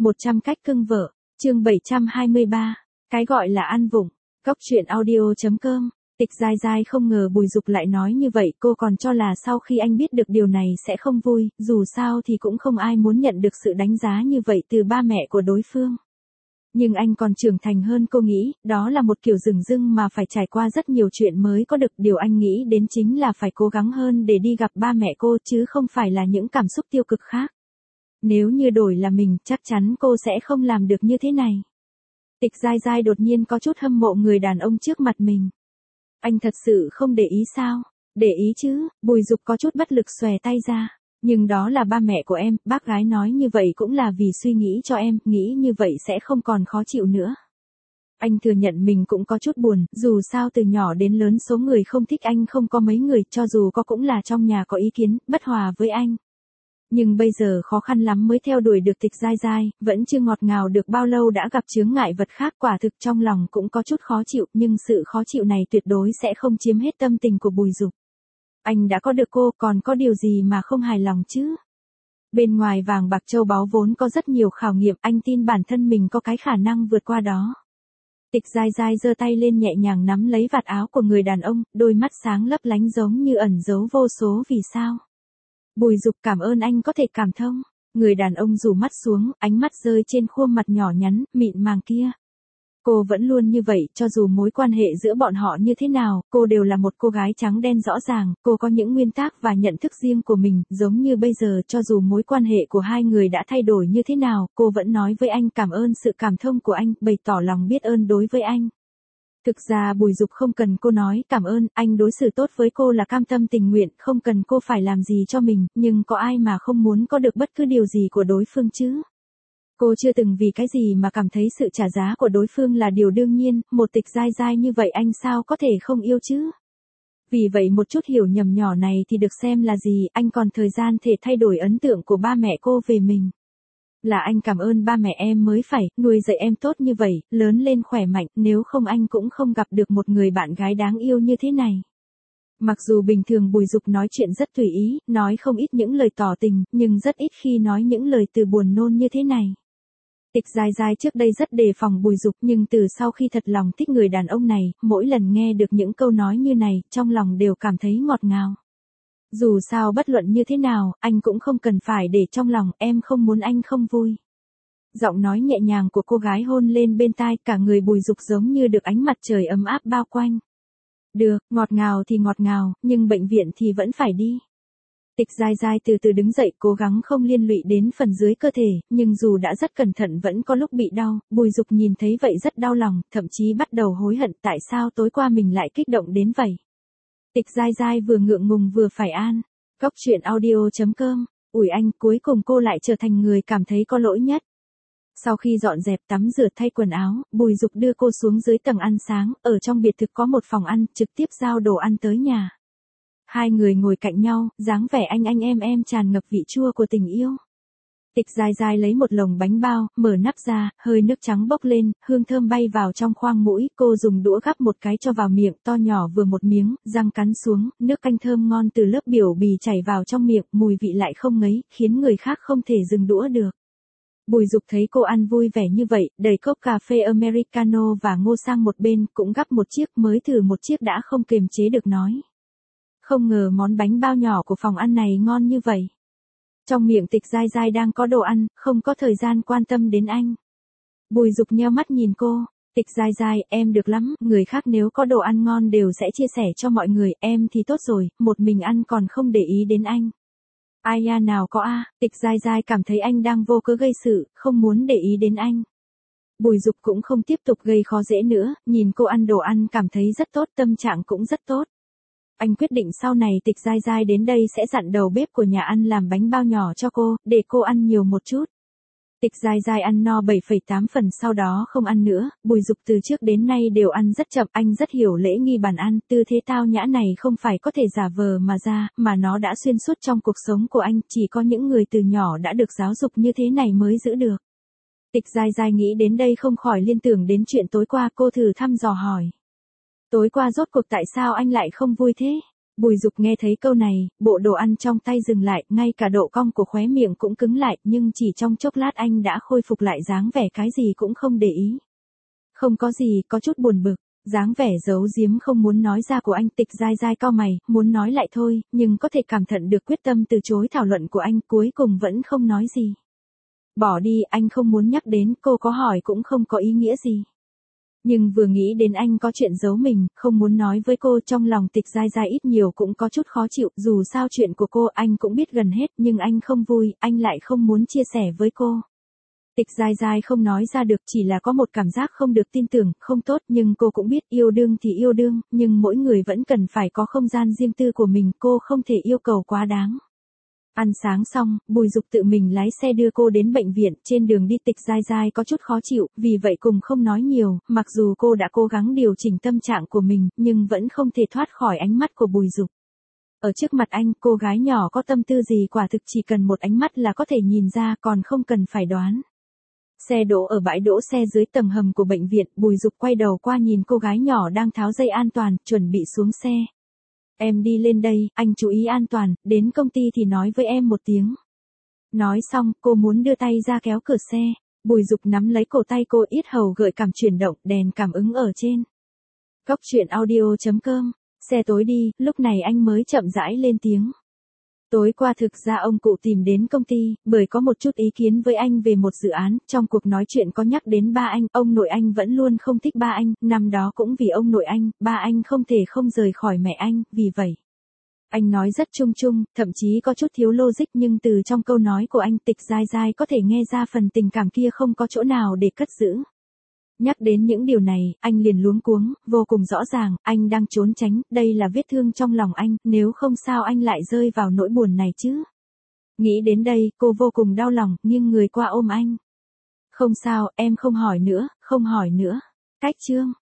100 cách cưng vợ, chương 723, cái gọi là ăn vụng, Cóc truyện audio.com. Tịch dai dai không ngờ Bùi Dục lại nói như vậy, cô còn cho là sau khi anh biết được điều này sẽ không vui, dù sao thì cũng không ai muốn nhận được sự đánh giá như vậy từ ba mẹ của đối phương. Nhưng anh còn trưởng thành hơn cô nghĩ, đó là một kiểu dửng dưng mà phải trải qua rất nhiều chuyện mới có được, điều anh nghĩ đến chính là phải cố gắng hơn để đi gặp ba mẹ cô chứ không phải là những cảm xúc tiêu cực khác. Nếu như đổi là mình, chắc chắn cô sẽ không làm được như thế này. Tịch dai dai đột nhiên có chút hâm mộ người đàn ông trước mặt mình. Anh thật sự không để ý sao? Để ý chứ, Bùi Dục có chút bất lực xòe tay ra. Nhưng đó là ba mẹ của em, bác gái nói như vậy cũng là vì suy nghĩ cho em, nghĩ như vậy sẽ không còn khó chịu nữa. Anh thừa nhận mình cũng có chút buồn, dù sao từ nhỏ đến lớn số người không thích anh không có mấy người, cho dù có cũng là trong nhà có ý kiến, bất hòa với anh. Nhưng bây giờ khó khăn lắm mới theo đuổi được Tịch dai dai, vẫn chưa ngọt ngào được bao lâu đã gặp chướng ngại vật khác, quả thực trong lòng cũng có chút khó chịu, nhưng sự khó chịu này tuyệt đối sẽ không chiếm hết tâm tình của Bùi Dục. Anh đã có được cô, còn có điều gì mà không hài lòng chứ? Bên ngoài vàng bạc châu báu vốn có rất nhiều khảo nghiệm, anh tin bản thân mình có cái khả năng vượt qua đó. Tịch dai dai giơ tay lên nhẹ nhàng nắm lấy vạt áo của người đàn ông, đôi mắt sáng lấp lánh giống như ẩn giấu vô số vì sao. Bùi Dục cảm ơn anh có thể cảm thông. Người đàn ông rủ mắt xuống, ánh mắt rơi trên khuôn mặt nhỏ nhắn, mịn màng kia. Cô vẫn luôn như vậy, cho dù mối quan hệ giữa bọn họ như thế nào, cô đều là một cô gái trắng đen rõ ràng, cô có những nguyên tắc và nhận thức riêng của mình, giống như bây giờ, cho dù mối quan hệ của hai người đã thay đổi như thế nào, cô vẫn nói với anh cảm ơn sự cảm thông của anh, bày tỏ lòng biết ơn đối với anh. Thực ra Bùi Dục không cần cô nói cảm ơn, anh đối xử tốt với cô là cam tâm tình nguyện, không cần cô phải làm gì cho mình, nhưng có ai mà không muốn có được bất cứ điều gì của đối phương chứ? Cô chưa từng vì cái gì mà cảm thấy sự trả giá của đối phương là điều đương nhiên, một Tịch dai dai như vậy anh sao có thể không yêu chứ? Vì vậy một chút hiểu nhầm nhỏ này thì được xem là gì, anh còn thời gian thể thay đổi ấn tượng của ba mẹ cô về mình. Là anh cảm ơn ba mẹ em mới phải, nuôi dạy em tốt như vậy, lớn lên khỏe mạnh, nếu không anh cũng không gặp được một người bạn gái đáng yêu như thế này. Mặc dù bình thường Bùi Dục nói chuyện rất tùy ý, nói không ít những lời tỏ tình, nhưng rất ít khi nói những lời từ buồn nôn như thế này. Tịch dai dai trước đây rất đề phòng Bùi Dục, nhưng từ sau khi thật lòng thích người đàn ông này, mỗi lần nghe được những câu nói như này, trong lòng đều cảm thấy ngọt ngào. Dù sao bất luận như thế nào, anh cũng không cần phải để trong lòng, em không muốn anh không vui. Giọng nói nhẹ nhàng của cô gái hôn lên bên tai, cả người Bùi Dục giống như được ánh mặt trời ấm áp bao quanh. Được, ngọt ngào thì ngọt ngào, nhưng bệnh viện thì vẫn phải đi. Tịch dai dai từ từ đứng dậy, cố gắng không liên lụy đến phần dưới cơ thể, nhưng dù đã rất cẩn thận vẫn có lúc bị đau, Bùi Dục nhìn thấy vậy rất đau lòng, thậm chí bắt đầu hối hận tại sao tối qua mình lại kích động đến vậy. Tịch dai dai vừa ngượng ngùng vừa phải an. Cóc truyện audio.com. Ủi anh, cuối cùng cô lại trở thành người cảm thấy có lỗi nhất. Sau khi dọn dẹp tắm rửa thay quần áo, Bùi Dục đưa cô xuống dưới tầng ăn sáng, ở trong biệt thự có một phòng ăn, trực tiếp giao đồ ăn tới nhà. Hai người ngồi cạnh nhau, dáng vẻ anh em tràn ngập vị chua của tình yêu. Tịch dai dai lấy một lồng bánh bao, mở nắp ra, hơi nước trắng bốc lên, hương thơm bay vào trong khoang mũi, cô dùng đũa gắp một cái cho vào miệng, to nhỏ vừa một miếng, răng cắn xuống, nước canh thơm ngon từ lớp biểu bì chảy vào trong miệng, mùi vị lại không ngấy, khiến người khác không thể dừng đũa được. Bùi Dục thấy cô ăn vui vẻ như vậy, đẩy cốc cà phê Americano và ngô sang một bên, cũng gắp một chiếc, mới thử một chiếc đã không kiềm chế được nói. Không ngờ món bánh bao nhỏ của phòng ăn này ngon như vậy. Trong miệng Tịch dai dai đang có đồ ăn, không có thời gian quan tâm đến anh. Bùi Dục nheo mắt nhìn cô. Tịch dai dai, em được lắm, người khác nếu có đồ ăn ngon đều sẽ chia sẻ cho mọi người, em thì tốt rồi, một mình ăn còn không để ý đến anh. Ai à nào có a, Tịch dai dai cảm thấy anh đang vô cớ gây sự, không muốn để ý đến anh. Bùi Dục cũng không tiếp tục gây khó dễ nữa, nhìn cô ăn đồ ăn cảm thấy rất tốt, tâm trạng cũng rất tốt. Anh quyết định sau này Tịch dai dai đến đây sẽ dặn đầu bếp của nhà ăn làm bánh bao nhỏ cho cô, để cô ăn nhiều một chút. Tịch dai dai ăn no 7,8 phần sau đó không ăn nữa, Bùi Dục từ trước đến nay đều ăn rất chậm, anh rất hiểu lễ nghi bàn ăn, tư thế tao nhã này không phải có thể giả vờ mà ra, mà nó đã xuyên suốt trong cuộc sống của anh, chỉ có những người từ nhỏ đã được giáo dục như thế này mới giữ được. Tịch dai dai nghĩ đến đây không khỏi liên tưởng đến chuyện tối qua, cô thử thăm dò hỏi. Tối qua rốt cuộc tại sao anh lại không vui thế? Bùi Dục nghe thấy câu này, bộ đồ ăn trong tay dừng lại, ngay cả độ cong của khóe miệng cũng cứng lại, nhưng chỉ trong chốc lát anh đã khôi phục lại dáng vẻ cái gì cũng không để ý. Không có gì, có chút buồn bực, dáng vẻ giấu giếm không muốn nói ra của anh. Tịch dai dai cau mày, muốn nói lại thôi, nhưng có thể cảm nhận được quyết tâm từ chối thảo luận của anh, cuối cùng vẫn không nói gì. Bỏ đi, anh không muốn nhắc đến, cô có hỏi cũng không có ý nghĩa gì. Nhưng vừa nghĩ đến anh có chuyện giấu mình, không muốn nói với cô, trong lòng Tịch dai dai ít nhiều cũng có chút khó chịu, dù sao chuyện của cô anh cũng biết gần hết, nhưng anh không vui, anh lại không muốn chia sẻ với cô. Tịch dai dai không nói ra được, chỉ là có một cảm giác không được tin tưởng, không tốt, nhưng cô cũng biết yêu đương thì yêu đương, nhưng mỗi người vẫn cần phải có không gian riêng tư của mình, cô không thể yêu cầu quá đáng. Ăn sáng xong, Bùi Dục tự mình lái xe đưa cô đến bệnh viện, trên đường đi Tịch dai dai có chút khó chịu, vì vậy cùng không nói nhiều, mặc dù cô đã cố gắng điều chỉnh tâm trạng của mình, nhưng vẫn không thể thoát khỏi ánh mắt của Bùi Dục. Ở trước mặt anh, cô gái nhỏ có tâm tư gì quả thực chỉ cần một ánh mắt là có thể nhìn ra, còn không cần phải đoán. Xe đỗ ở bãi đỗ xe dưới tầng hầm của bệnh viện, Bùi Dục quay đầu qua nhìn cô gái nhỏ đang tháo dây an toàn, chuẩn bị xuống xe. Em đi lên đây, anh chú ý an toàn, đến công ty thì nói với em một tiếng. Nói xong, cô muốn đưa tay ra kéo cửa xe. Bùi Dục nắm lấy cổ tay cô, yết hầu gợi cảm chuyển động, đèn cảm ứng ở trên. Cóc truyện audio.com. Xe tối đi, lúc này anh mới chậm rãi lên tiếng. Tối qua thực ra ông cụ tìm đến công ty, bởi có một chút ý kiến với anh về một dự án, trong cuộc nói chuyện có nhắc đến ba anh, ông nội anh vẫn luôn không thích ba anh, năm đó cũng vì ông nội anh, ba anh không thể không rời khỏi mẹ anh, vì vậy. Anh nói rất chung chung, thậm chí có chút thiếu logic, nhưng từ trong câu nói của anh Tịch dai dai có thể nghe ra phần tình cảm kia không có chỗ nào để cất giữ. Nhắc đến những điều này, anh liền luống cuống, vô cùng rõ ràng, anh đang trốn tránh, đây là vết thương trong lòng anh, nếu không sao anh lại rơi vào nỗi buồn này chứ. Nghĩ đến đây, cô vô cùng đau lòng, nghiêng người qua ôm anh. Không sao, em không hỏi nữa, không hỏi nữa. Cách chương.